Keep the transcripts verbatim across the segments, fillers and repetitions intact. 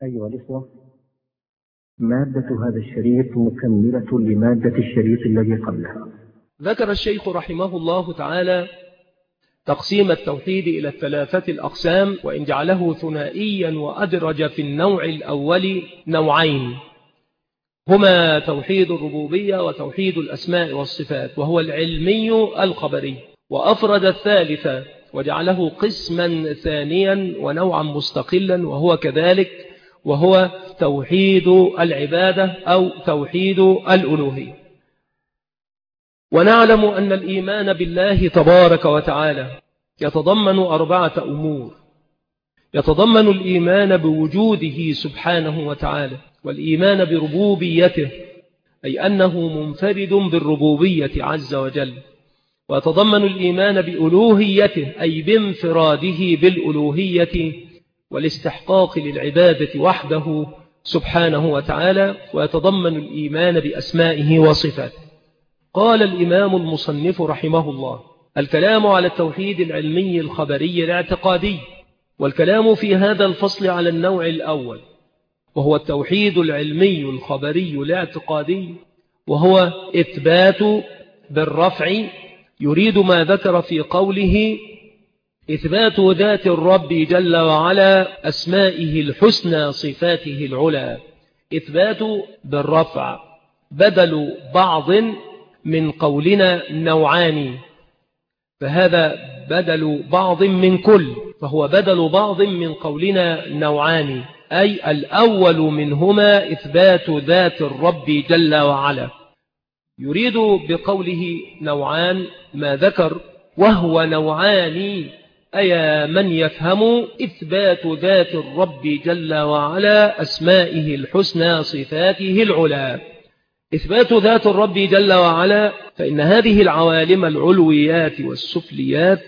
أيها الإخوة، مادة هذا الشريط مكملة لمادة الشريط الذي قبله. ذكر الشيخ رحمه الله تعالى تقسيم التوحيد إلى الثلاثة الأقسام، وإن جعله ثنائيا وأدرج في النوع الأول نوعين، هما توحيد الربوبية وتوحيد الأسماء والصفات، وهو العلمي الخبري، وأفرد الثالث وجعله قسما ثانيا ونوعا مستقلا وهو كذلك، وهو توحيد العبادة أو توحيد الألوهية. ونعلم أن الإيمان بالله تبارك وتعالى يتضمن أربعة أمور: يتضمن الإيمان بوجوده سبحانه وتعالى، والإيمان بربوبيته أي أنه منفرد بالربوبية عز وجل، ويتضمن الإيمان بألوهيته أي بانفراده بالألوهية والاستحقاق للعبادة وحده سبحانه وتعالى، ويتضمن الإيمان بأسمائه وصفاته. قال الإمام المصنف رحمه الله: الكلام على التوحيد العلمي الخبري الاعتقادي، والكلام في هذا الفصل على النوع الأول وهو التوحيد العلمي الخبري الاعتقادي، وهو إثبات بالرفع، يريد ما ذكر في قوله إثبات ذات الرب جل وعلا أسمائه الحسنى صفاته العلى. إثبات بالرفع بدل بعض من قولنا نوعان، فهذا بدل بعض من كل، فهو بدل بعض من قولنا نوعان، أي الأول منهما إثبات ذات الرب جل وعلا. يريد بقوله نوعان ما ذكر، وهو نوعان أي من يفهم إثبات ذات الرب جل وعلا أسمائه الحسنى صفاته العلى. إثبات ذات الرب جل وعلا، فإن هذه العوالم العلويات والسفليات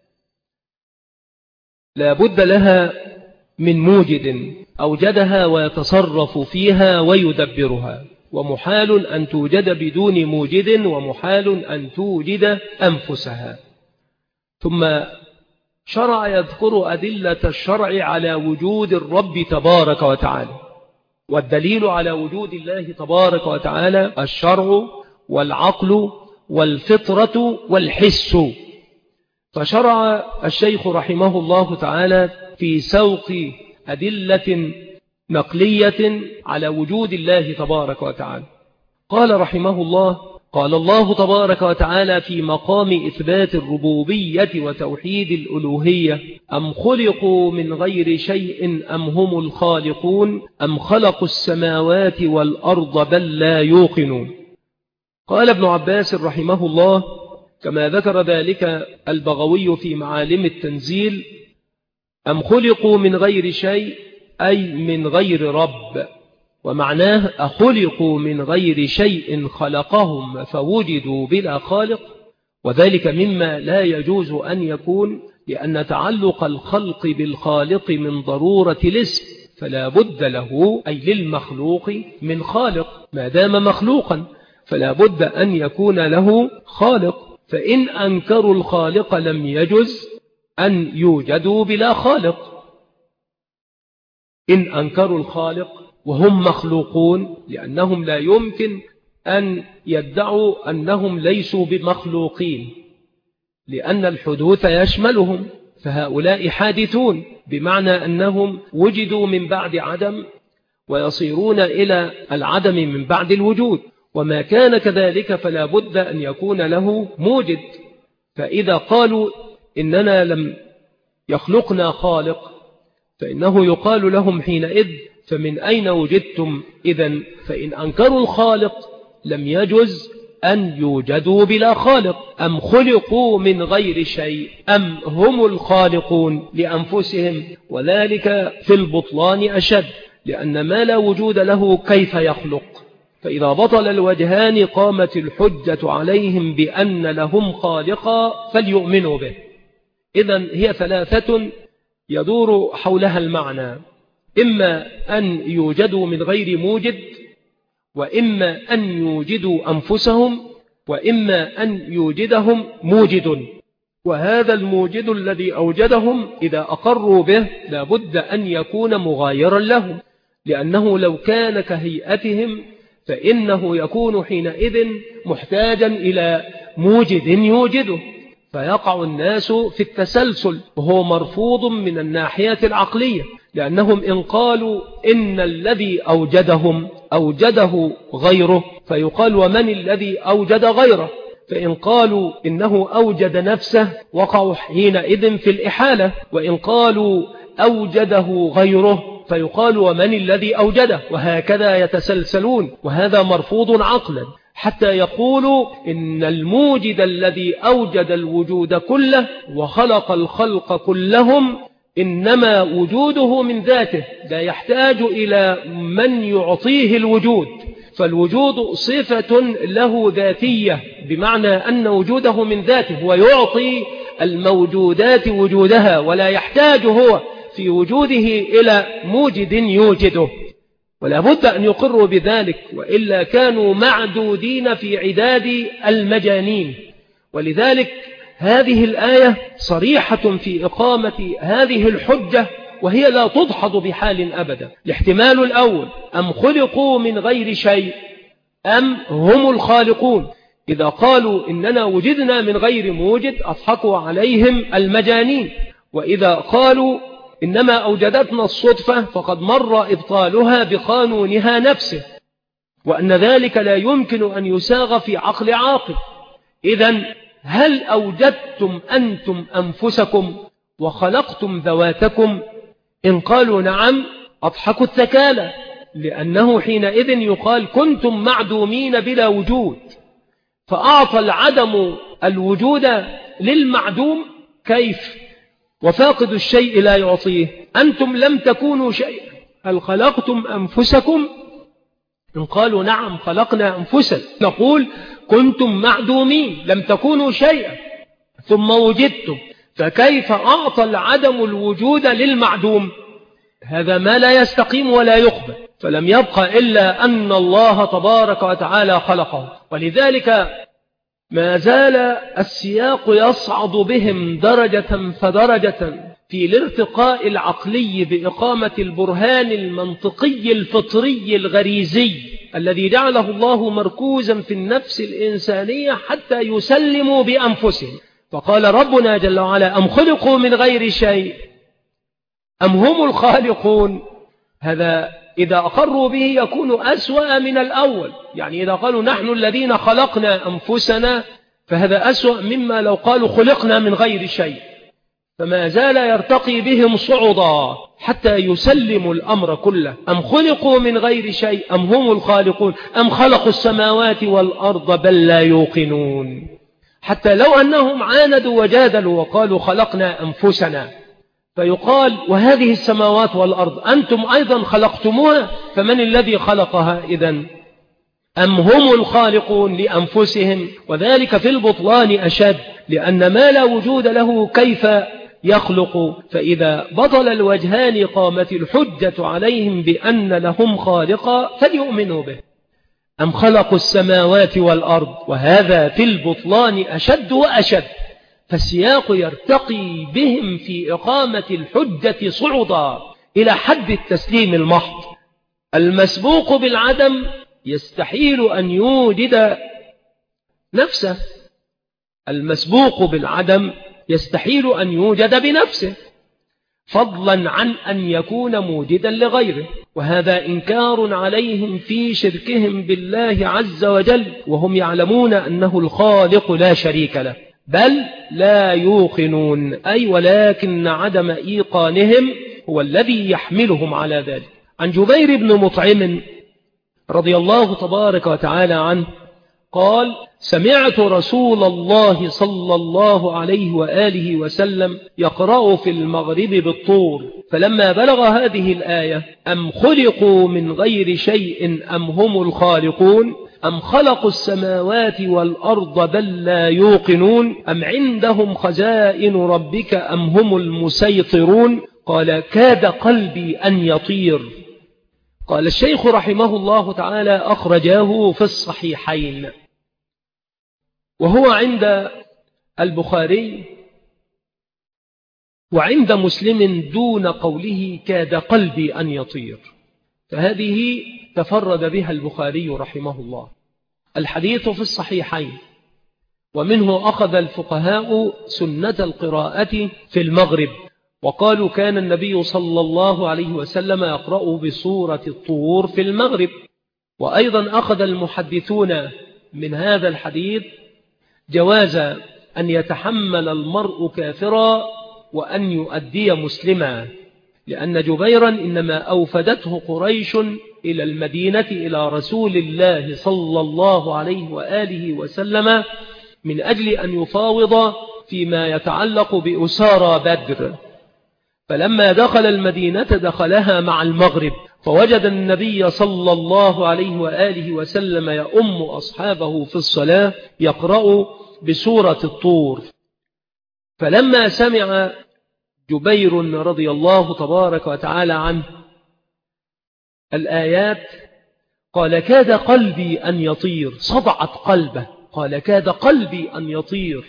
لا بد لها من موجد أوجدها ويتصرف فيها ويدبرها، ومحال أن توجد بدون موجد، ومحال أن توجد أنفسها. ثم شرع يذكر أدلة الشرع على وجود الرب تبارك وتعالى، والدليل على وجود الله تبارك وتعالى الشرع والعقل والفطرة والحس. فشرع الشيخ رحمه الله تعالى في سوق أدلة نقلية على وجود الله تبارك وتعالى. قال رحمه الله: قال الله تبارك وتعالى في مقام إثبات الربوبية وتوحيد الألوهية: أم خلقوا من غير شيء أم هم الخالقون أم خلقوا السماوات والأرض بل لا يوقنون. قال ابن عباس رحمه الله كما ذكر ذلك البغوي في معالم التنزيل: أم خلقوا من غير شيء أي من غير رب، ومعناه أخلقوا من غير شيء خلقهم فوجدوا بلا خالق، وذلك مما لا يجوز أن يكون، لأن تعلق الخلق بالخالق من ضرورة الاسم، فلا بد له أي للمخلوق من خالق، ما دام مخلوقا فلا بد أن يكون له خالق، فإن أنكروا الخالق لم يجز أن يوجدوا بلا خالق. إن أنكروا الخالق وهم مخلوقون، لأنهم لا يمكن أن يدعوا أنهم ليسوا بمخلوقين، لأن الحدوث يشملهم، فهؤلاء حادثون، بمعنى أنهم وجدوا من بعد عدم ويصيرون إلى العدم من بعد الوجود، وما كان كذلك فلا بد أن يكون له موجد. فإذا قالوا إننا لم يخلقنا خالق، فإنه يقال لهم حينئذ: فمن أين وجدتم إذن؟ فإن أنكروا الخالق لم يجوز أن يوجدوا بلا خالق. أم خلقوا من غير شيء أم هم الخالقون لأنفسهم، وذلك في البطلان أشد، لأن ما لا وجود له كيف يخلق؟ فإذا بطل الوجهان قامت الحجة عليهم بأن لهم خالقا فليؤمنوا به. إذن هي ثلاثة يدور حولها المعنى: إما أن يوجدوا من غير موجد، وإما أن يوجدوا أنفسهم، وإما أن يوجدهم موجد. وهذا الموجد الذي أوجدهم إذا أقروا به لا بد أن يكون مغايرا لهم، لأنه لو كان كهيئتهم فإنه يكون حينئذ محتاجا إلى موجد يوجده، فيقع الناس في التسلسل، وهو مرفوض من الناحية العقلية، لأنهم إن قالوا إن الذي أوجدهم أوجده غيره فيقال ومن الذي أوجد غيره، فإن قالوا إنه أوجد نفسه وقعوا حينئذ في الإحالة، وإن قالوا أوجده غيره فيقال ومن الذي أوجده، وهكذا يتسلسلون، وهذا مرفوض عقلا، حتى يقولوا إن الموجد الذي أوجد الوجود كله وخلق الخلق كلهم إنما وجوده من ذاته، لا يحتاج إلى من يعطيه الوجود، فالوجود صفة له ذاتية، بمعنى أن وجوده من ذاته ويعطي الموجودات وجودها، ولا يحتاج هو في وجوده إلى موجد يوجده، ولا بد أن يقروا بذلك، وإلا كانوا معدودين في عداد المجانين. ولذلك هذه الآية صريحة في إقامة هذه الحجة، وهي لا تدحض بحال أبدا. الاحتمال الأول: أم خلقوا من غير شيء أم هم الخالقون. إذا قالوا إننا وجدنا من غير موجد أضحكوا عليهم المجانين، وإذا قالوا إنما أوجدتنا الصدفة فقد مر إبطالها بقانونها نفسه، وأن ذلك لا يمكن أن يساغ في عقل عاقل. إذن هل أوجدتم أنتم أنفسكم وخلقتم ذواتكم؟ إن قالوا نعم أضحكوا الثكالى، لأنه حينئذ يقال كنتم معدومين بلا وجود، فأعطى العدم الوجود للمعدوم. كيف؟ وفاقد الشيء لا يعطيه. أنتم لم تكونوا شيئا، هل خلقتم أنفسكم؟ إن قالوا نعم خلقنا أنفسنا، نقول كنتم معدومين لم تكونوا شيئا ثم وجدتم، فكيف أعطى العدم الوجود للمعدوم؟ هذا ما لا يستقيم ولا يقبل، فلم يبقى إلا أن الله تبارك وتعالى خلقه. ولذلك ما زال السياق يصعد بهم درجة فدرجة في الارتقاء العقلي بإقامة البرهان المنطقي الفطري الغريزي الذي جعله الله مركوزا في النفس الإنسانية حتى يسلموا بأنفسهم. فقال ربنا جل وعلا: أم خلقوا من غير شيء أم هم الخالقون. هذا إذا أقروا به يكون أسوأ من الأول، يعني إذا قالوا نحن الذين خلقنا أنفسنا فهذا أسوأ مما لو قالوا خلقنا من غير شيء. فما زال يرتقي بهم صعدا حتى يسلموا الأمر كله. أم خلقوا من غير شيء أم هم الخالقون أم خلقوا السماوات والأرض بل لا يوقنون. حتى لو أنهم عاندوا وجادلوا وقالوا خلقنا أنفسنا، فيقال وهذه السماوات والأرض أنتم أيضا خلقتموها، فمن الذي خلقها إذن؟ أم هم الخالقون لأنفسهم؟ وذلك في البطلان أشد، لأن ما لا وجود له كيف يخلق؟ فإذا بطل الوجهان قامت الحجة عليهم بأن لهم خالقا فليؤمنوا به. أم خلقوا السماوات والأرض، وهذا في البطلان أشد وأشد. فالسياق يرتقي بهم في إقامة الحجة صعدا إلى حد التسليم المحض. المسبوق بالعدم يستحيل أن يوجد نفسه، المسبوق بالعدم يستحيل أن يوجد بنفسه، فضلا عن أن يكون موجدا لغيره، وهذا إنكار عليهم في شركهم بالله عز وجل، وهم يعلمون أنه الخالق لا شريك له، بل لا يوقنون، أي ولكن عدم إيقانهم هو الذي يحملهم على ذلك. عن جبير بن مطعم رضي الله تبارك وتعالى عنه قال: سمعت رسول الله صلى الله عليه وآله وسلم يقرأ في المغرب بالطور، فلما بلغ هذه الآية: أم خلقوا من غير شيء أم هم الخالقون أم خلقوا السماوات والأرض بل لا يوقنون أم عندهم خزائن ربك أم هم المسيطرون، قال: كاد قلبي أن يطير. قال الشيخ رحمه الله تعالى: أخرجاه في الصحيحين، وهو عند البخاري وعند مسلم دون قوله كاد قلبي أن يطير. فهذه تفرد بها البخاري رحمه الله. الحديث في الصحيحين، ومنه أخذ الفقهاء سنة القراءة في المغرب، وقالوا كان النبي صلى الله عليه وسلم يقرأ بسورة الطور في المغرب. وأيضا أخذ المحدثون من هذا الحديث جواز أن يتحمل المرء كافرا وأن يؤدي مسلما، لأن جبيرا إنما أوفدته قريش إلى المدينة إلى رسول الله صلى الله عليه وآله وسلم من أجل أن يفاوض فيما يتعلق بأسارى بدر. فلما دخل المدينة دخلها مع المغرب، فوجد النبي صلى الله عليه وآله وسلم يؤم أصحابه في الصلاة يقرأ بسورة الطور. فلما سمع جبير رضي الله تبارك وتعالى عنه الآيات قال كاد قلبي أن يطير، صدعت قلبه، قال كاد قلبي أن يطير.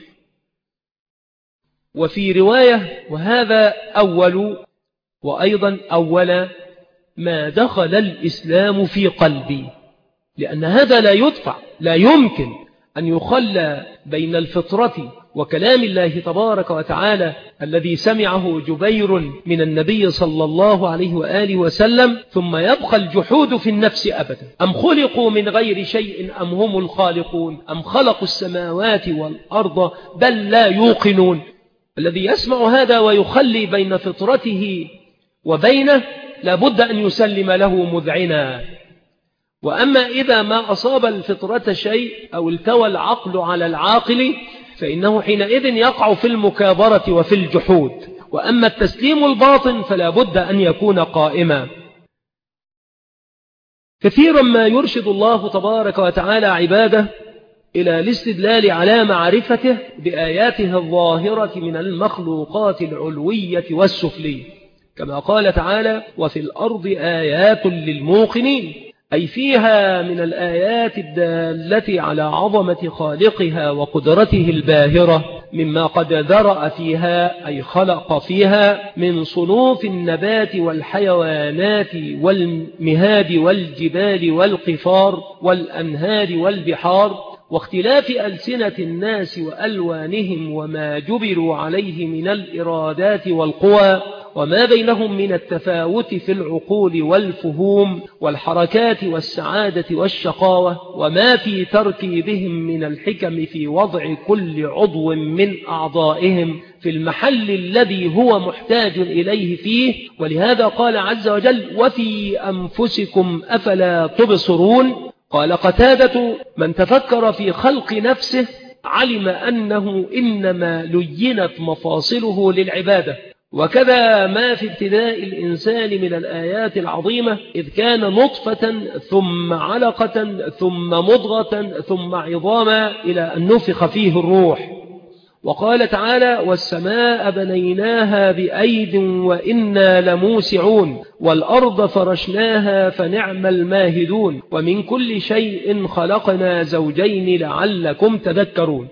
وفي رواية وهذا أول وأيضا أول ما دخل الإسلام في قلبي، لأن هذا لا يدفع، لا يمكن أن يخلى بين الفطرة وكلام الله تبارك وتعالى الذي سمعه جبير من النبي صلى الله عليه وآله وسلم ثم يبقى الجحود في النفس أبدا. أم خلقوا من غير شيء أم هم الخالقون أم خلقوا السماوات والأرض بل لا يوقنون. الذي يسمع هذا ويخلي بين فطرته وبينه لابد أن يسلم له مذعنا. وأما إذا ما أصاب الفطرة شيء أو التوى العقل على العاقل فإنه حينئذ يقع في المكابرة وفي الجحود. وأما التسليم الباطن فلا بد أن يكون قائما. كثيرا ما يرشد الله تبارك وتعالى عباده إلى الاستدلال على معرفته بآياته الظاهرة من المخلوقات العلوية والسفلية، كما قال تعالى وفي الأرض آيات للموقنين، أي فيها من الآيات الدالة على عظمة خالقها وقدرته الباهرة مما قد ذرأ فيها أي خلق فيها من صنوف النبات والحيوانات والمهاد والجبال والقفار والأنهار والبحار واختلاف ألسنة الناس وألوانهم وما جبلوا عليه من الإرادات والقوى وما بينهم من التفاوت في العقول والفهوم والحركات والسعادة والشقاوة وما في تركيبهم من الحكم في وضع كل عضو من أعضائهم في المحل الذي هو محتاج إليه فيه. ولهذا قال عز وجل وفي أنفسكم أفلا تبصرون. قال قتادة من تفكر في خلق نفسه علم أنه إنما لينت مفاصله للعبادة. وكذا ما في ابتداء الإنسان من الآيات العظيمة إذ كان نطفة ثم علقة ثم مضغة ثم عظاما إلى أن نفخ فيه الروح. وقال تعالى والسماء بنيناها بأيد وإنا لموسعون والأرض فرشناها فنعم الماهدون ومن كل شيء خلقنا زوجين لعلكم تذكرون.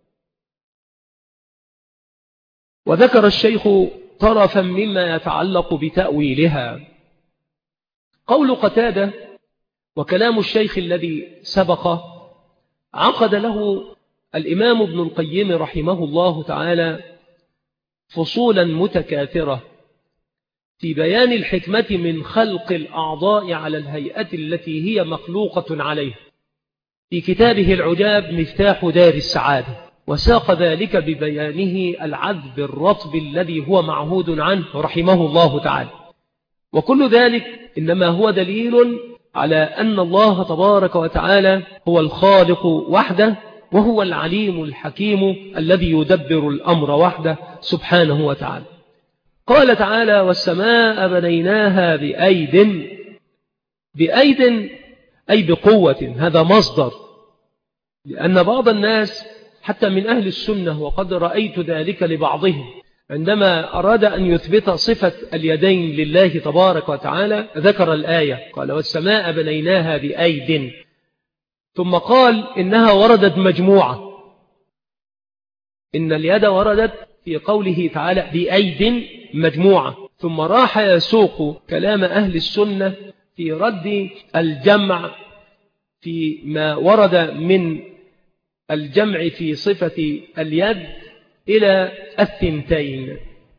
وذكر الشيخ طرفا مما يتعلق بتأويلها. قول قتادة وكلام الشيخ الذي سبق عقد له الإمام ابن القيم رحمه الله تعالى فصولا متكاثرة في بيان الحكمة من خلق الأعضاء على الهيئة التي هي مخلوقة عليه في كتابه العجاب مفتاح دار السعادة، وساق ذلك ببيانه العذب الرطب الذي هو معهود عنه رحمه الله تعالى. وكل ذلك إنما هو دليل على أن الله تبارك وتعالى هو الخالق وحده وهو العليم الحكيم الذي يدبر الأمر وحده سبحانه وتعالى. قال تعالى والسماء بنيناها بأيد، بأيد أي بقوة، هذا مصدر، لأن بعض الناس حتى من أهل السنة وقد رأيت ذلك لبعضهم عندما أراد أن يثبت صفة اليدين لله تبارك وتعالى ذكر الآية قال والسماء بنيناها بأيد ثم قال إنها وردت مجموعة، إن اليد وردت في قوله تعالى بأيد مجموعة، ثم راح يسوق كلام أهل السنة في رد الجمع فيما ورد من الجمع في صفة اليد إلى الثنتين.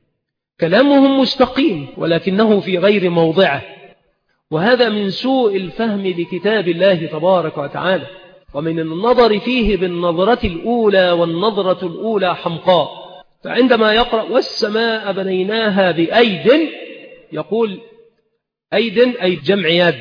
كلامهم مستقيم ولكنه في غير موضعه، وهذا من سوء الفهم لكتاب الله تبارك وتعالى، ومن النظر فيه بالنظرة الأولى، والنظرة الأولى حمقاء. فعندما يقرأ والسماء بنيناها بأيد يقول أيد أي جمع يد،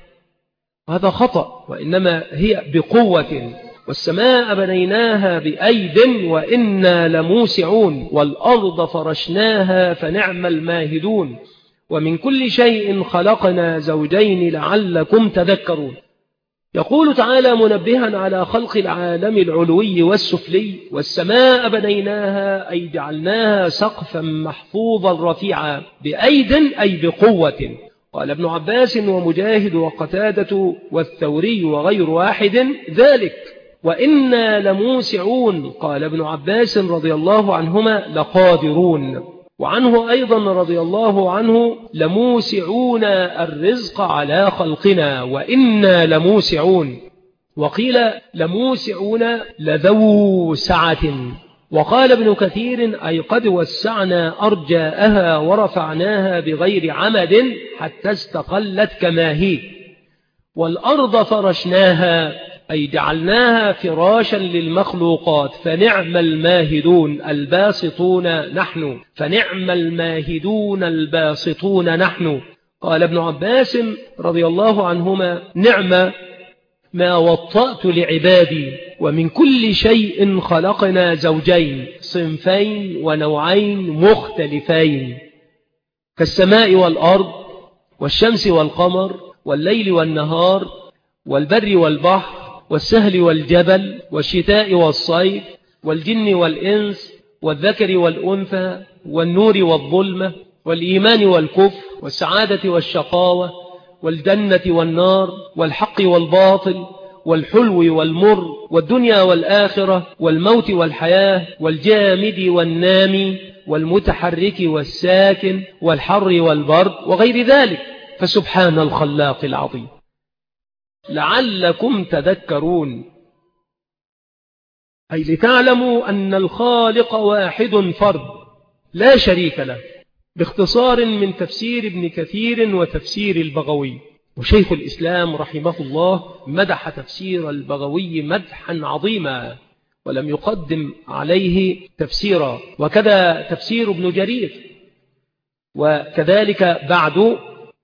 وهذا خطأ، وإنما هي بقوة. والسماء بنيناها بأيد وإنا لموسعون، والأرض فرشناها فنعم الماهدون، ومن كل شيء خلقنا زوجين لعلكم تذكرون. يقول تعالى منبها على خلق العالم العلوي والسفلي: والسماء بنيناها أي جعلناها سقفا محفوظا رفيعا، بأيد أي بقوة. قال ابن عباس ومجاهد وقتادة والثوري وغير واحد ذلك. وإنا لموسعون، قال ابن عباس رضي الله عنهما لقادرون. وعنه أيضا رضي الله عنه لموسعون الرزق على خلقنا وإنا لموسعون. وقيل لموسعون لذو سعة. وقال ابن كثير أي قد وسعنا أرجاءها ورفعناها بغير عمد حتى استقلت كما هي. والأرض فرشناها أي جعلناها فراشا للمخلوقات، فنعم الماهدون الباسطون نحن، فنعم الماهدون الباسطون نحن. قال ابن عباس رضي الله عنهما نعم ما وطأت لعبادي، ومن كل شيء خلقنا زوجين، صنفين ونوعين مختلفين، كالسماء والأرض والشمس والقمر والليل والنهار والبر والبحر والسهل والجبل والشتاء والصيف والجن والإنس والذكر والأنثى والنور والظلمة والإيمان والكفر والسعادة والشقاوة والجنة والنار والحق والباطل والحلو والمر والدنيا والآخرة والموت والحياة والجامد والنامي والمتحرك والساكن والحر والبرد وغير ذلك. فسبحان الخلاق العظيم. لعلكم تذكرون أي لتعلموا أن الخالق واحد فرد لا شريك له، باختصار من تفسير ابن كثير وتفسير البغوي. وشيخ الإسلام رحمه الله مدح تفسير البغوي مدحا عظيما ولم يقدم عليه تفسيرا، وكذا تفسير ابن جرير، وكذلك بعد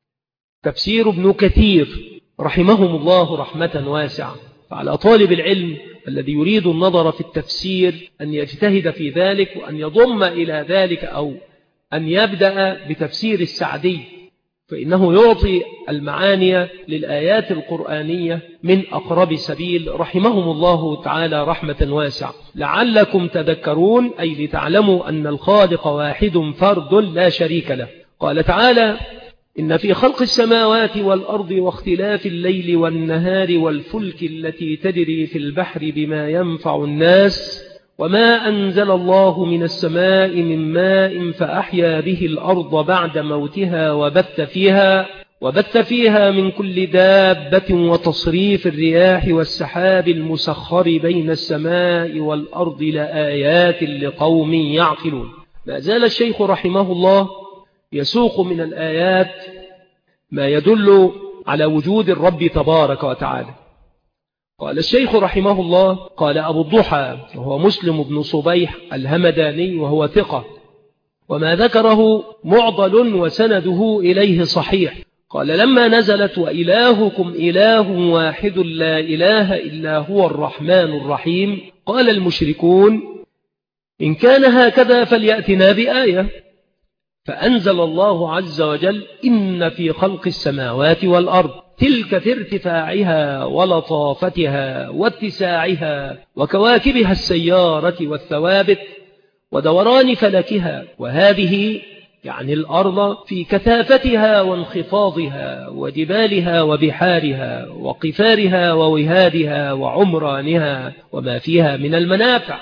تفسير ابن كثير رحمهم الله رحمة واسعة. فعلى طالب العلم الذي يريد النظر في التفسير أن يجتهد في ذلك، وأن يضم إلى ذلك أو أن يبدأ بتفسير السعدي، فإنه يعطي المعاني للآيات القرآنية من أقرب سبيل رحمهم الله تعالى رحمة واسعة. لعلكم تذكرون أي لتعلموا أن الخالق واحد فرد لا شريك له. قال تعالى إن في خلق السماوات والأرض واختلاف الليل والنهار والفلك التي تجري في البحر بما ينفع الناس وما أنزل الله من السماء من ماء فأحيا به الأرض بعد موتها وبث فيها وبث فيها من كل دابة وتصريف الرياح والسحاب المسخر بين السماء والأرض لآيات لقوم يعقلون. ما زال الشيخ رحمه الله يسوق من الآيات ما يدل على وجود الرب تبارك وتعالى. قال الشيخ رحمه الله قال أبو الضحى وهو مسلم بن صبيح الهمداني وهو ثقة، وما ذكره معضل وسنده إليه صحيح. قال لما نزلت وإلهكم إله واحد لا إله إلا هو الرحمن الرحيم قال المشركون إن كان هكذا فليأتنا بآية، فأنزل الله عز وجل إن في خلق السماوات والأرض تلك في ارتفاعها ولطافتها واتساعها وكواكبها السيارة والثوابت ودوران فلكها، وهذه يعني الأرض في كثافتها وانخفاضها وجبالها وبحارها وقفارها ووهادها وعمرانها وما فيها من المنافع.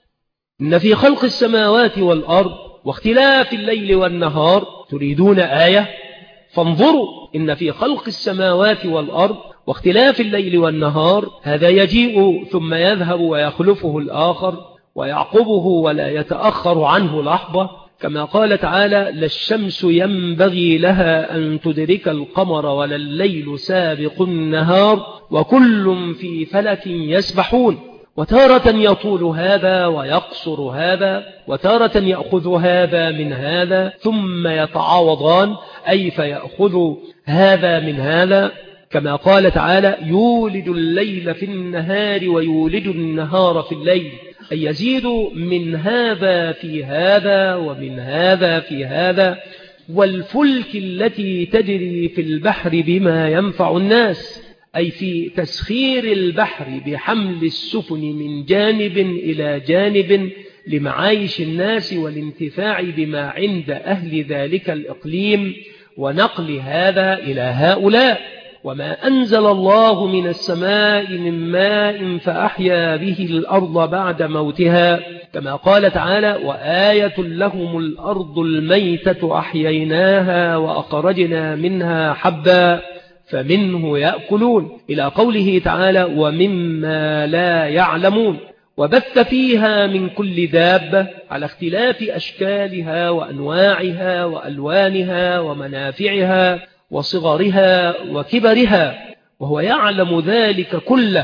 إن في خلق السماوات والأرض واختلاف الليل والنهار تريدون آية، فانظروا إن في خلق السماوات والأرض واختلاف الليل والنهار هذا يجيء ثم يذهب ويخلفه الآخر ويعقبه ولا يتأخر عنه لحظة، كما قال تعالى: لا الشمس ينبغي لها أن تدرك القمر ولا الليل سابق النهار وكل في فلك يسبحون. وتارة يطول هذا ويقصر هذا، وتارة يأخذ هذا من هذا ثم يتعاوضان، أي فيأخذ هذا من هذا، كما قال تعالى: يولد الليل في النهار ويولد النهار في الليل، أي يزيد من هذا في هذا ومن هذا في هذا. والفلك التي تجري في البحر بما ينفع الناس، أي في تسخير البحر بحمل السفن من جانب إلى جانب لمعايش الناس والانتفاع بما عند أهل ذلك الإقليم ونقل هذا إلى هؤلاء. وما أنزل الله من السماء من ماء فأحيا به الأرض بعد موتها، كما قال تعالى: وآية لهم الأرض الميتة أحييناها وأخرجنا منها حبا فمنه يأكلون، إلى قوله تعالى: ومما لا يعلمون. وبث فيها من كل دابة على اختلاف أشكالها وأنواعها وألوانها ومنافعها وصغرها وكبرها، وهو يعلم ذلك كله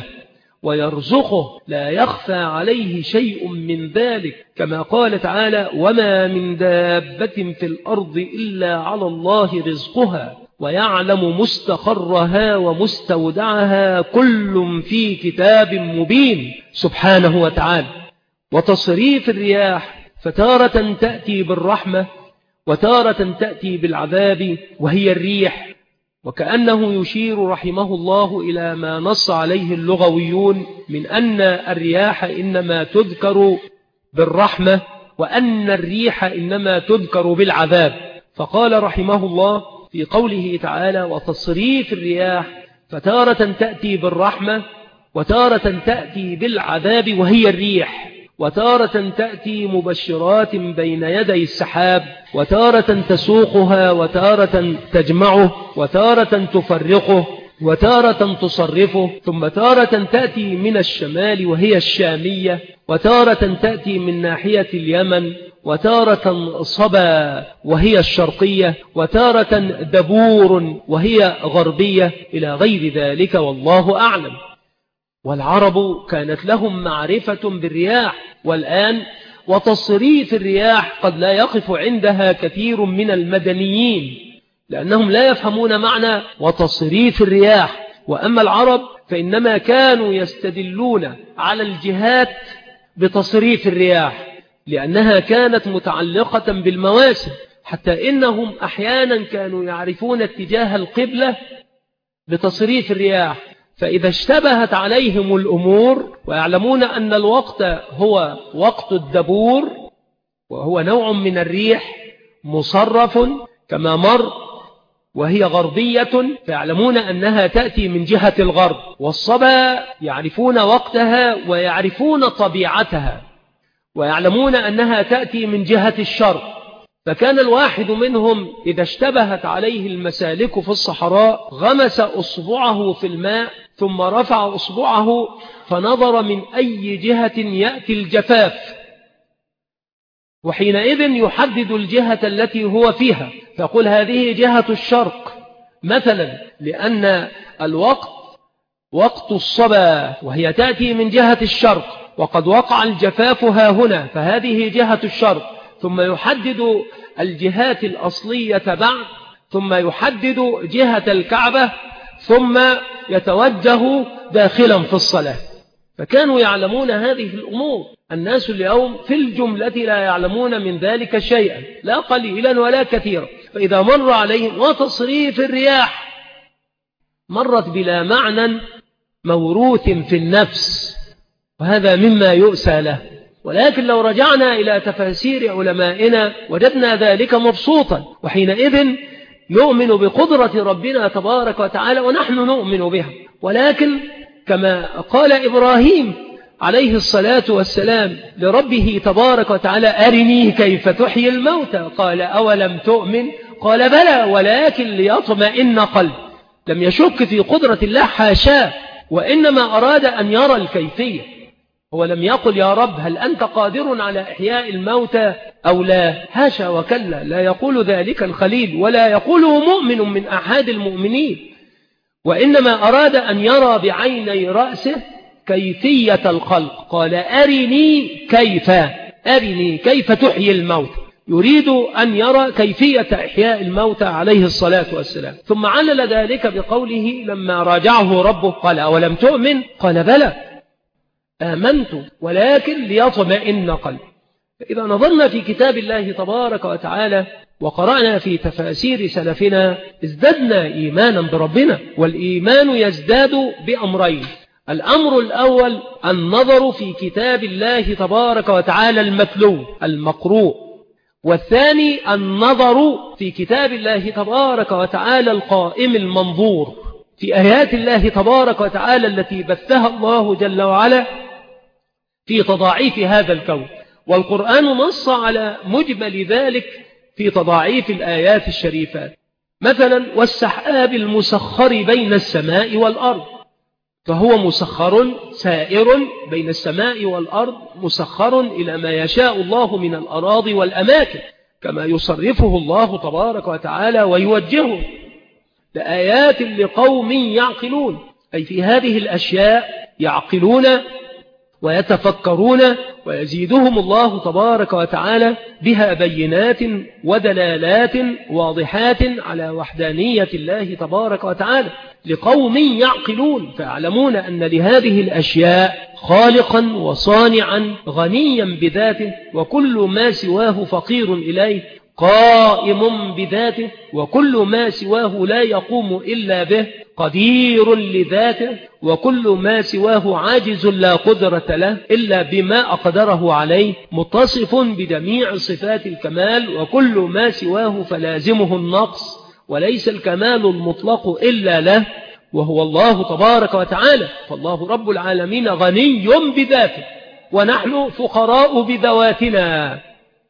ويرزقه لا يخفى عليه شيء من ذلك، كما قال تعالى: وما من دابة في الأرض إلا على الله رزقها ويعلم مستقرها ومستودعها كل في كتاب مبين سبحانه وتعالى. وتصريف الرياح فتارة تأتي بالرحمة وتارة تأتي بالعذاب وهي الريح، وكأنه يشير رحمه الله إلى ما نص عليه اللغويون من أن الرياح إنما تذكر بالرحمة وأن الريح إنما تذكر بالعذاب. فقال رحمه الله في قوله تعالى: وتصريف الرياح فتارة تأتي بالرحمة وتارة تأتي بالعذاب وهي الريح، وتارة تأتي مبشرات بين يدي السحاب، وتارة تسوقها وتارة تجمعه، وتارة تفرقه، وتارة تصرفه، ثم تارة تأتي من الشمال وهي الشامية، وتارة تأتي من ناحية اليمن، وتارة صبا وهي الشرقية، وتارة دبور وهي غربية، إلى غير ذلك والله أعلم. والعرب كانت لهم معرفة بالرياح، والآن وتصريف الرياح قد لا يقف عندها كثير من المدنيين لأنهم لا يفهمون معنى وتصريف الرياح. وأما العرب فإنما كانوا يستدلون على الجهات بتصريف الرياح لأنها كانت متعلقة بالمواسم، حتى إنهم أحيانا كانوا يعرفون اتجاه القبلة بتصريف الرياح. فإذا اشتبهت عليهم الأمور ويعلمون أن الوقت هو وقت الدبور وهو نوع من الريح مصرف كما مر وهي غربية، فيعلمون أنها تأتي من جهة الغرب. والصبا يعرفون وقتها ويعرفون طبيعتها ويعلمون أنها تأتي من جهة الشرق. فكان الواحد منهم إذا اشتبهت عليه المسالك في الصحراء غمس أصبعه في الماء ثم رفع أصبعه فنظر من أي جهة يأتي الجفاف، وحينئذ يحدد الجهة التي هو فيها، فيقول هذه جهة الشرق مثلا، لأن الوقت وقت الصبا وهي تأتي من جهة الشرق، وقد وقع الجفاف ها هنا فهذه جهة الشرق. ثم يحدد الجهات الأصلية بعد، ثم يحدد جهة الكعبة، ثم يتوجه داخلا في الصلاة. فكانوا يعلمون هذه الأمور. الناس اليوم في الجملة لا يعلمون من ذلك شيئا، لا قليلا ولا كثيرا. فإذا مر عليهم وتصريف الرياح مرت بلا معنى موروث في النفس، وهذا مما يؤسى له. ولكن لو رجعنا إلى تفاسير علمائنا وجدنا ذلك مبسوطا، وحينئذ نؤمن بقدرة ربنا تبارك وتعالى ونحن نؤمن بها. ولكن كما قال إبراهيم عليه الصلاة والسلام لربه تبارك وتعالى: أرني كيف تحيي الموتى، قال: أولم تؤمن، قال بلى ولكن ليطمئن قلب. لم يشك في قدرة الله حاشاه، وإنما أراد أن يرى الكيفية. هو لم يقل يا رب هل أنت قادر على إحياء الموتى أو لا، هاشا وكلا، لا يقول ذلك الخليل ولا يقوله مؤمن من أحد المؤمنين، وإنما أراد أن يرى بعيني رأسه كيفية الخلق. قال أرني كيف أرني كيف تحيي الموت، يريد أن يرى كيفية إحياء الموتى عليه الصلاة والسلام. ثم علل ذلك بقوله لما راجعه ربه قال أولم تؤمن؟ قال بلى آمنت ولكن ليطمئن قلبي. إذا نظرنا في كتاب الله تبارك وتعالى وقرأنا في تفاسير سلفنا ازددنا إيمانا بربنا، والإيمان يزداد بأمرين. الأمر الأول النظر في كتاب الله تبارك وتعالى المتلو المقروء، والثاني النظر في كتاب الله تبارك وتعالى القائم المنظور، في آيات الله تبارك وتعالى التي بثها الله جل وعلا في تضاعيف هذا الكون. والقرآن نص على مجمل ذلك في تضاعيف الآيات الشريفات. مثلا والسحاب المسخر بين السماء والأرض، فهو مسخر سائر بين السماء والأرض، مسخر إلى ما يشاء الله من الأراضي والأماكن كما يصرفه الله تبارك وتعالى ويوجهه. لآيات لقوم يعقلون، أي في هذه الأشياء يعقلون ويتفكرون، ويزيدهم الله تبارك وتعالى بها بينات ودلالات واضحات على وحدانية الله تبارك وتعالى لقوم يعقلون، فيعلمون أن لهذه الأشياء خالقا وصانعا غنيا بذاته، وكل ما سواه فقير إليه، قائم بذاته، وكل ما سواه لا يقوم إلا به، قدير لذاته، وكل ما سواه عاجز لا قدرة له إلا بما أقدره عليه، متصف بجميع صفات الكمال، وكل ما سواه فلازمه النقص، وليس الكمال المطلق إلا له وهو الله تبارك وتعالى. فالله رب العالمين غني بذاته، ونحن فقراء بذواتنا،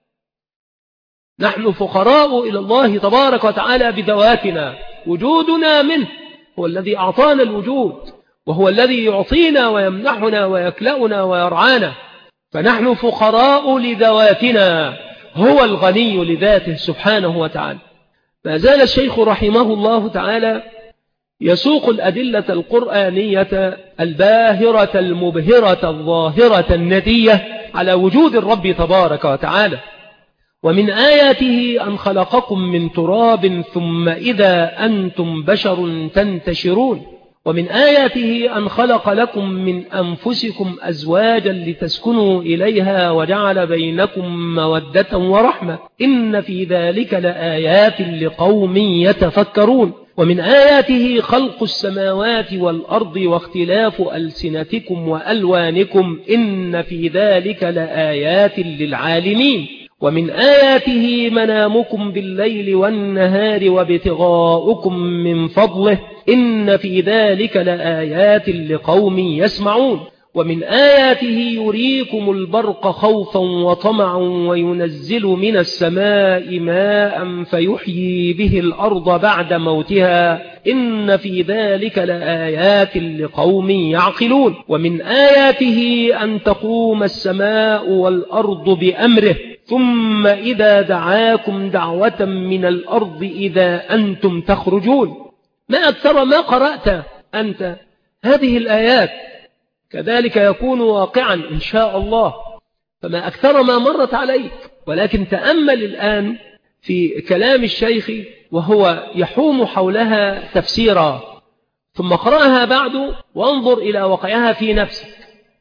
نحن فقراء إلى الله تبارك وتعالى بذواتنا، وجودنا منه، هو الذي أعطانا الوجود، وهو الذي يعطينا ويمنحنا ويكلأنا ويرعانا، فنحن فقراء لذواتنا، هو الغني لذاته سبحانه وتعالى. ما زال الشيخ رحمه الله تعالى يسوق الأدلة القرآنية الباهرة المبهرة الظاهرة الندية على وجود الرب تبارك وتعالى. ومن آياته أن خلقكم من تراب ثم إذا أنتم بشر تنتشرون، ومن آياته أن خلق لكم من أنفسكم أزواجا لتسكنوا إليها وجعل بينكم مودة ورحمة، إن في ذلك لآيات لقوم يتفكرون. ومن آياته خلق السماوات والأرض واختلاف ألسنتكم وألوانكم، إن في ذلك لآيات للعالمين. ومن آياته منامكم بالليل والنهار وابتغاؤكم من فضله، إن في ذلك لآيات لقوم يسمعون. ومن آياته يريكم البرق خوفا وطمعا وينزل من السماء ماء فيحيي به الأرض بعد موتها، إن في ذلك لآيات لقوم يعقلون. ومن آياته أن تقوم السماء والأرض بأمره، ثم إذا دعاكم دعوة من الأرض إذا أنتم تخرجون. ما أكثر ما قرأت أنت هذه الآيات، كذلك يكون واقعا إن شاء الله، فما أكثر ما مرت عليك. ولكن تأمل الآن في كلام الشيخ وهو يحوم حولها تفسيرا، ثم قرأها بعد وانظر إلى وقعها في نفسك.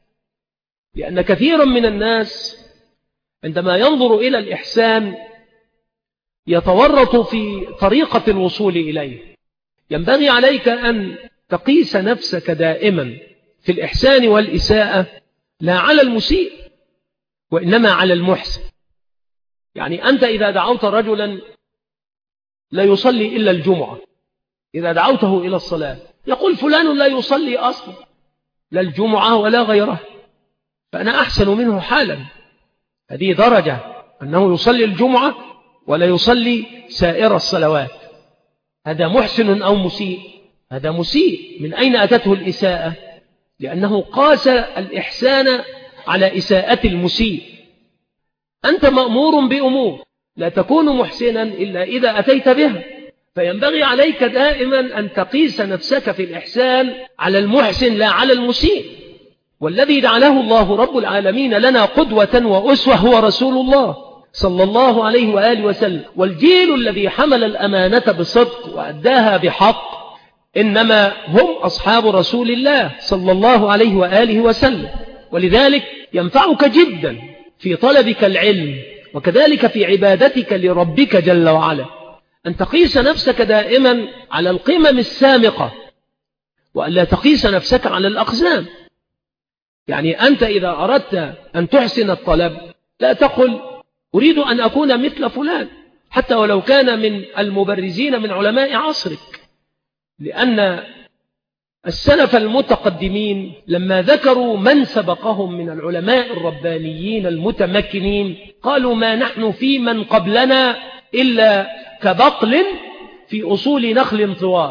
لأن كثيرا من الناس عندما ينظر إلى الإحسان يتورط في طريقة الوصول إليه. ينبغي عليك أن تقيس نفسك دائما في الإحسان والإساءة لا على المسيء وإنما على المحسن. يعني أنت إذا دعوت رجلا لا يصلي إلا الجمعة، إذا دعوته إلى الصلاة يقول فلان لا يصلي أصلا لا الجمعة ولا غيرها، فأنا أحسن منه حالا. هذه درجة أنه يصلي الجمعة ولا يصلي سائر الصلوات، هذا محسن أو مسيء؟ هذا مسيء. من أين أتته الإساءة؟ لأنه قاس الإحسان على إساءة المسيء. أنت مأمور بأمور لا تكون محسنا إلا إذا أتيت بها، فينبغي عليك دائما أن تقيس نفسك في الإحسان على المحسن لا على المسيء. والذي جعله الله رب العالمين لنا قدوة وأسوة هو رسول الله صلى الله عليه وآله وسلم. والجيل الذي حمل الأمانة بصدق وأداها بحق إنما هم أصحاب رسول الله صلى الله عليه وآله وسلم. ولذلك ينفعك جدا في طلبك العلم وكذلك في عبادتك لربك جل وعلا أن تقيس نفسك دائما على القمم السامقة، وأن لا تقيس نفسك على الأقزام. يعني أنت إذا أردت أن تحسن الطلب لا تقل أريد أن أكون مثل فلان، حتى ولو كان من المبرزين من علماء عصرك، لأن السلف المتقدمين لما ذكروا من سبقهم من العلماء الربانيين المتمكنين قالوا ما نحن في من قبلنا إلا كبقل في أصول نخل طوال،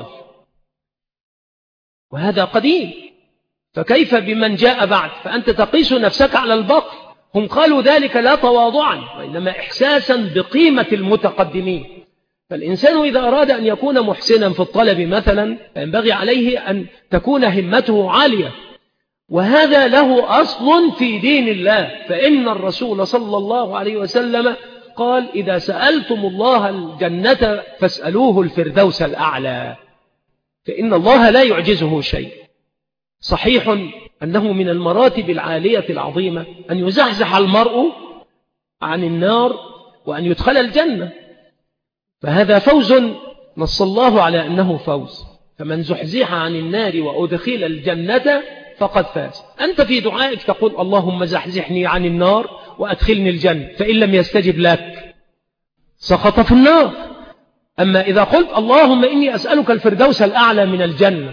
وهذا قديم، فكيف بمن جاء بعد؟ فأنت تقيس نفسك على البقل. هم قالوا ذلك لا تواضعا وإنما إحساسا بقيمة المتقدمين. فالإنسان إذا أراد أن يكون محسنا في الطلب مثلا فينبغي عليه أن تكون همته عالية، وهذا له أصل في دين الله. فإن الرسول صلى الله عليه وسلم قال إذا سألتم الله الجنة فاسألوه الفردوس الأعلى، فإن الله لا يعجزه شيء. صحيح أنه من المراتب العالية العظيمة أن يزحزح المرء عن النار وأن يدخل الجنة، فهذا فوز نص الله على أنه فوز. فمن زحزح عن النار وأدخل الجنة فقد فاز. أنت في دعائك تقول اللهم زحزحني عن النار وأدخلني الجنة، فإن لم يستجب لك سقط في النار. أما إذا قلت اللهم إني أسألك الفردوس الأعلى من الجنة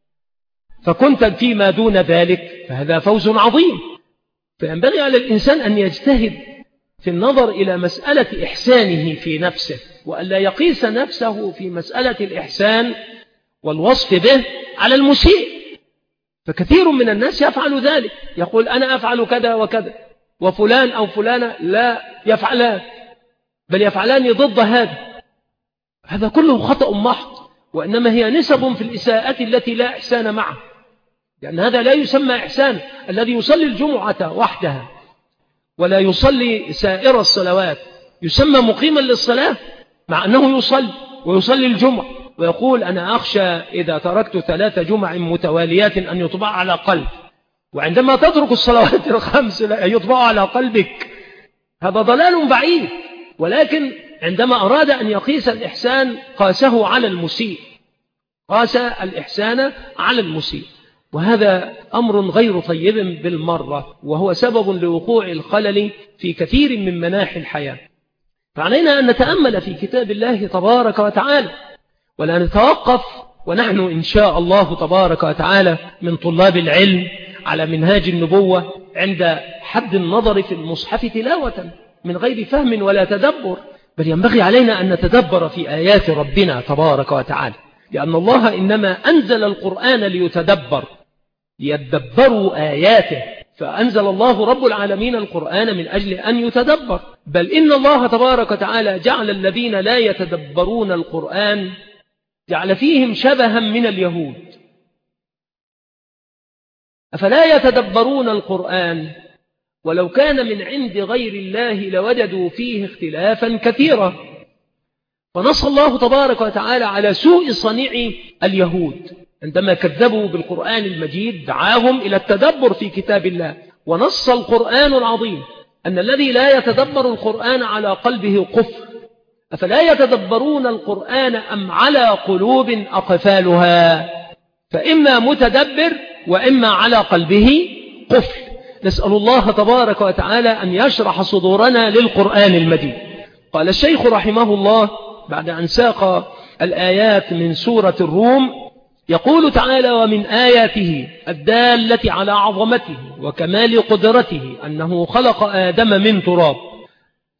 فكنت فيما دون ذلك فهذا فوز عظيم. فينبغي على الإنسان أن يجتهد في النظر إلى مسألة إحسانه في نفسه، وألا يقيس نفسه في مسألة الإحسان والوصف به على المسيء. فكثير من الناس يفعل ذلك، يقول أنا أفعل كذا وكذا، وفلان أو فلانة لا يفعلان، بل يفعلان ضد هذا. هذا كله خطأ محض، وإنما هي نسب في الإساءة التي لا إحسان معه، لأن هذا لا يسمى إحسان. الذي يصلي الجمعة وحدها ولا يصلي سائر الصلوات يسمى مقيما للصلاة، مع أنه يصلي ويصلي الجمعة ويقول أنا أخشى إذا تركت ثلاث جمع متواليات أن يطبع على قلب، وعندما تترك الصلوات الخمس لا يطبع على قلبك. هذا ضلال بعيد. ولكن عندما أراد أن يقيس الإحسان قاسه على المسيء، قاس الإحسان على المسيء، وهذا أمر غير طيب بالمرة، وهو سبب لوقوع الخلل في كثير من مناحي الحياة. فعلينا أن نتأمل في كتاب الله تبارك وتعالى، ولا نتوقف ونحن إن شاء الله تبارك وتعالى من طلاب العلم على منهاج النبوة عند حد النظر في المصحف تلاوة من غير فهم ولا تدبر، بل ينبغي علينا أن نتدبر في آيات ربنا تبارك وتعالى، لأن الله إنما أنزل القرآن ليتدبر، ليتدبروا آياته. فأنزل الله رب العالمين القرآن من أجل أن يتدبر، بل إن الله تبارك وتعالى جعل الذين لا يتدبرون القرآن جعل فيهم شبها من اليهود. أفلا يتدبرون القرآن ولو كان من عند غير الله لوجدوا فيه اختلافا كثيرا. فنص الله تبارك وتعالى على سوء صنيع اليهود عندما كذبوا بالقرآن المجيد، دعاهم إلى التدبر في كتاب الله. ونص القرآن العظيم أن الذي لا يتدبر القرآن على قلبه قفل. أفلا يتدبرون القرآن أم على قلوب أقفالها؟ فإما متدبر وإما على قلبه قفل. نسأل الله تبارك وتعالى أن يشرح صدورنا للقرآن المجيد. قال الشيخ رحمه الله بعد أن ساق الآيات من سورة الروم، يقول تعالى ومن آياته الدالة على عظمته وكمال قدرته أنه خلق آدم من تراب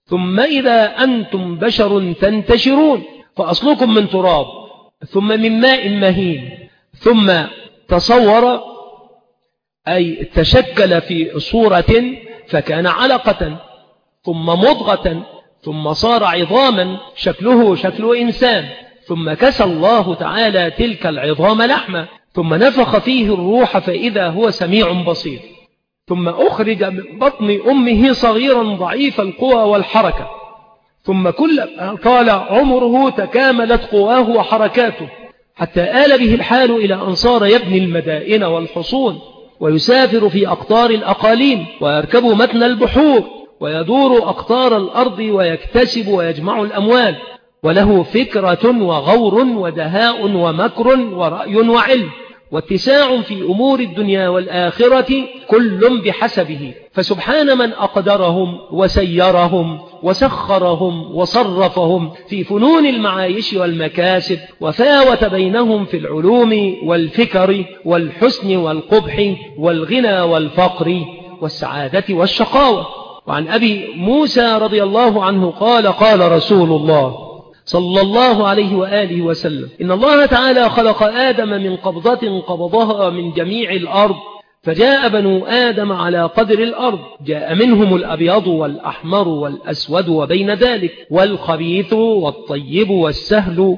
ثم إذا أنتم بشر تنتشرون، فأصلكم من تراب ثم من ماء مهين ثم تصور أي تشكل في صورة فكان علقة ثم مضغة ثم صار عظاما شكله شكل إنسان، ثم كسى الله تعالى تلك العظام لحما ثم نفخ فيه الروح فإذا هو سميع بصير، ثم أخرج من بطن أمه صغيرا ضعيف القوى والحركة، ثم كل طال عمره تكاملت قواه وحركاته حتى آل به الحال إلى أن صار يبني المدائن والحصون ويسافر في أقطار الأقاليم ويركب متن البحور ويدور أقطار الأرض ويكتسب ويجمع الأموال، وله فكرة وغور ودهاء ومكر ورأي وعلم واتساع في أمور الدنيا والآخرة كل بحسبه، فسبحان من أقدرهم وسيرهم وسخرهم وصرفهم في فنون المعايش والمكاسب وفاوت بينهم في العلوم والفكر والحسن والقبح والغنى والفقر والسعادة والشقاوة. وعن أبي موسى رضي الله عنه قال قال رسول الله صلى الله عليه وآله وسلم إن الله تعالى خلق آدم من قبضة قبضها من جميع الأرض، فجاء بنو آدم على قدر الأرض، جاء منهم الأبيض والأحمر والأسود وبين ذلك والخبيث والطيب والسهل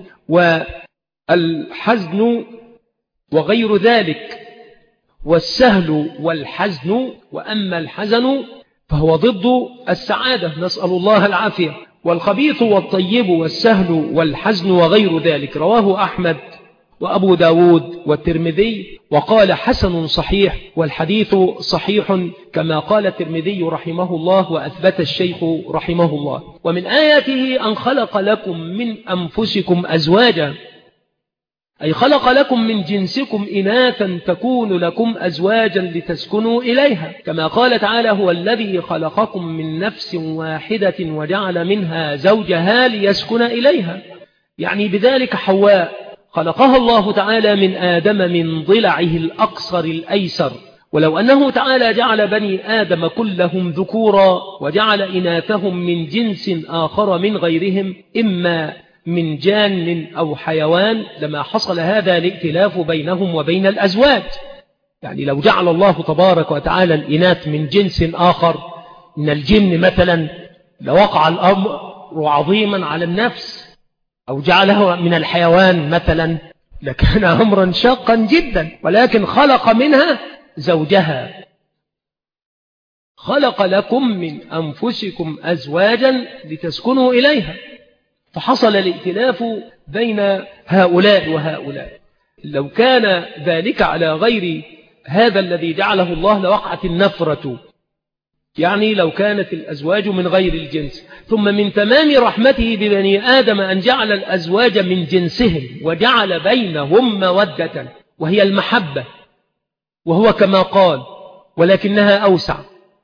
والحزن وغير ذلك، والسهل والحزن، وأما الحزن فهو ضد السعادة نسأل الله العافية، والخبيث والطيب والسهل والحزن وغير ذلك. رواه أحمد وأبو داود والترمذي وقال حسن صحيح، والحديث صحيح كما قال الترمذي رحمه الله وأثبت الشيخ رحمه الله. ومن آياته أن خلق لكم من أنفسكم أزواجا، أي خلق لكم من جنسكم إناثا تكون لكم أزواجا لتسكنوا إليها، كما قال تعالى هو الذي خلقكم من نفس واحدة وجعل منها زوجها ليسكن إليها، يعني بذلك حواء خلقها الله تعالى من آدم من ضلعه الأقصر الأيسر. ولو أنه تعالى جعل بني آدم كلهم ذكورا وجعل إناثهم من جنس آخر من غيرهم إما من جان أو حيوان لما حصل هذا الائتلاف بينهم وبين الأزواج. يعني لو جعل الله تبارك وتعالى الإناث من جنس آخر من الجن مثلا لوقع الأمر عظيما على النفس، أو جعله من الحيوان مثلا لكان أمرا شاقا جدا، ولكن خلق منها زوجها. خلق لكم من أنفسكم أزواجا لتسكنوا إليها، فحصل الائتلاف بين هؤلاء وهؤلاء. لو كان ذلك على غير هذا الذي جعله الله لوقعت النفرة، يعني لو كانت الأزواج من غير الجنس. ثم من تمام رحمته ببني آدم أن جعل الأزواج من جنسهم وجعل بينهم مودة وهي المحبة، وهو كما قال ولكنها أوسع.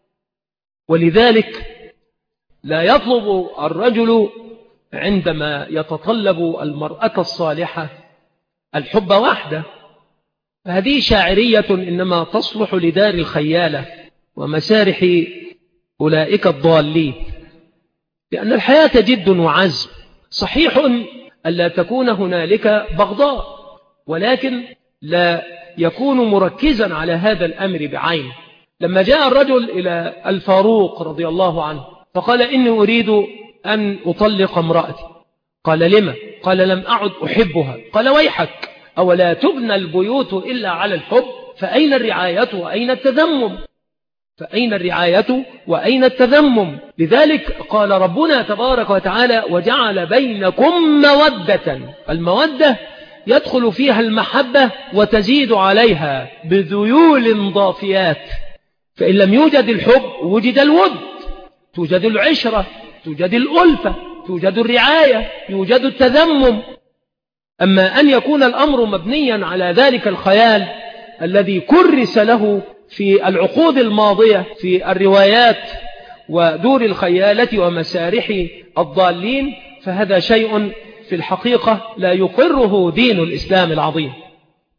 ولذلك لا يطلب الرجل عندما يتطلب المرأة الصالحة الحب وحده، هذه شاعرية إنما تصلح لدار الخيالة ومسارح أولئك الضالين، لأن الحياة جد وعزم. صحيح ألا تكون هنالك بغضاء، ولكن لا يكون مركزا على هذا الأمر بعينه. لما جاء الرجل إلى الفاروق رضي الله عنه فقال إني أريد أن أطلق امرأتي، قال لما؟ قال لم أعد أحبها. قال ويحك، أولا تبنى البيوت إلا على الحب؟ فأين الرعاية وأين التذمم؟ فأين الرعاية وأين التذمم؟ لذلك قال ربنا تبارك وتعالى وجعل بينكم مودة. المودة يدخل فيها المحبة وتزيد عليها بذيول ضافيات، فإن لم يوجد الحب وجد الود، توجد العشرة، توجد الألفة، توجد الرعاية، يوجد التذمم. أما أن يكون الأمر مبنيا على ذلك الخيال الذي كرس له في العقود الماضية في الروايات ودور الخيالة ومسارح الضالين، فهذا شيء في الحقيقة لا يقره دين الإسلام العظيم.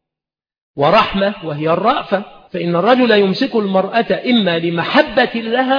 ورحمة وهي الرأفة، فإن الرجل يمسك المرأة إما لمحبة لها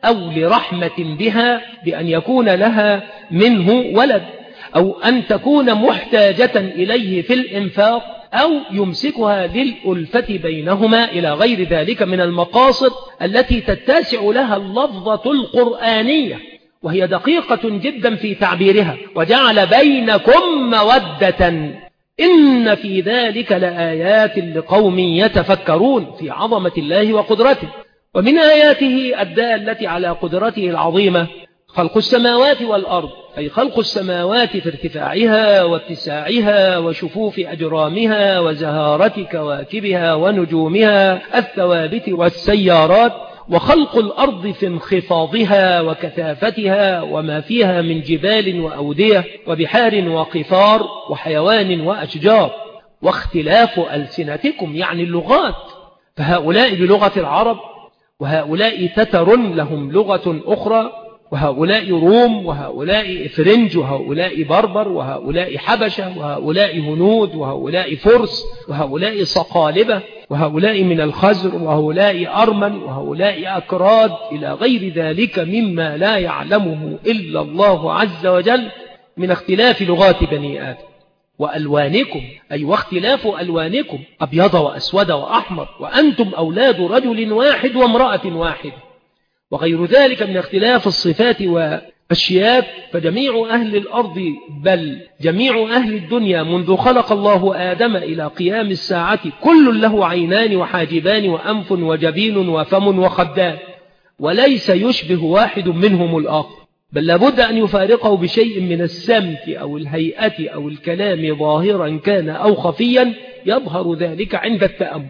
أو لرحمة بها بأن يكون لها منه ولد، أو أن تكون محتاجة إليه في الإنفاق، أو يمسكها للألفة بينهما إلى غير ذلك من المقاصد التي تتسع لها اللفظة القرآنية، وهي دقيقة جدا في تعبيرها: وجعل بينكم مودة إن في ذلك لآيات لقوم يتفكرون في عظمة الله وقدرته. ومن آياته الدالة على قدرته العظيمة خلق السماوات والأرض، أي خلق السماوات في ارتفاعها واتساعها وشفوف أجرامها وزهارة كواكبها ونجومها الثوابت والسيارات، وخلق الأرض في انخفاضها وكثافتها وما فيها من جبال وأودية وبحار وقفار وحيوان وأشجار، واختلاف ألسنتكم يعني اللغات، فهؤلاء بلغة العرب، وهؤلاء تتر لهم لغة أخرى، وهؤلاء روم، وهؤلاء إفرنج، وهؤلاء بربر، وهؤلاء حبشة، وهؤلاء هنود، وهؤلاء فرس، وهؤلاء صقالبة، وهؤلاء من الخزر، وهؤلاء أرمن، وهؤلاء أكراد، إلى غير ذلك مما لا يعلمه إلا الله عز وجل من اختلاف لغات بني آدم. وألوانكم، أي واختلاف ألوانكم، أبيض وأسود وأحمر، وأنتم أولاد رجل واحد وامرأة واحدة، وغير ذلك من اختلاف الصفات والأشياء. فجميع أهل الأرض بل جميع أهل الدنيا منذ خلق الله آدم إلى قيام الساعة كل له عينان وحاجبان وأنف وجبين وفم وخدان، وليس يشبه واحد منهم الآخر، بل لابد أن يفارقه بشيء من السمت أو الهيئة أو الكلام ظاهرا كان أو خفيا، يظهر ذلك عند التأمل.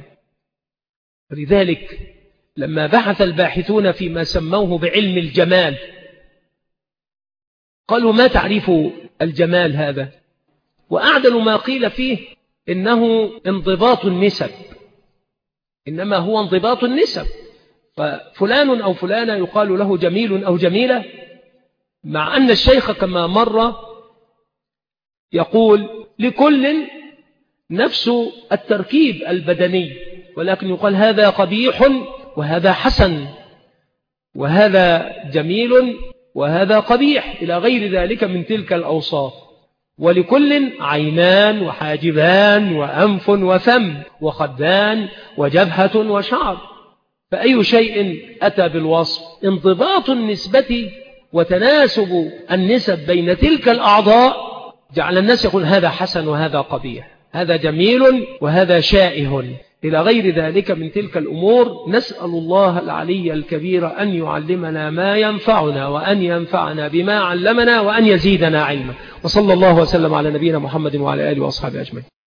لذلك لما بحث الباحثون فيما سموه بعلم الجمال قالوا: ما تعريف الجمال هذا؟ وأعدل ما قيل فيه إنه انضباط النسب، إنما هو انضباط النسب، ففلان أو فلانة يقال له جميل أو جميلة، مع أن الشيخ كما مر يقول لكل نفس التركيب البدني، ولكن يقال هذا قبيح وهذا حسن، وهذا جميل وهذا قبيح، إلى غير ذلك من تلك الأوصاف. ولكل عينان وحاجبان وأنف وفم وخدان وجبهة وشعر، فأي شيء أتى بالوصف؟ انضباط النسبة وتناسب النسب بين تلك الأعضاء جعل الناس يقول هذا حسن وهذا قبيح، هذا جميل وهذا شائه، إلى غير ذلك من تلك الأمور. نسأل الله العلي الكبير أن يعلمنا ما ينفعنا، وأن ينفعنا بما علمنا، وأن يزيدنا علما. وصلى الله وسلم على نبينا محمد وعلى آله وأصحابه أجمعين.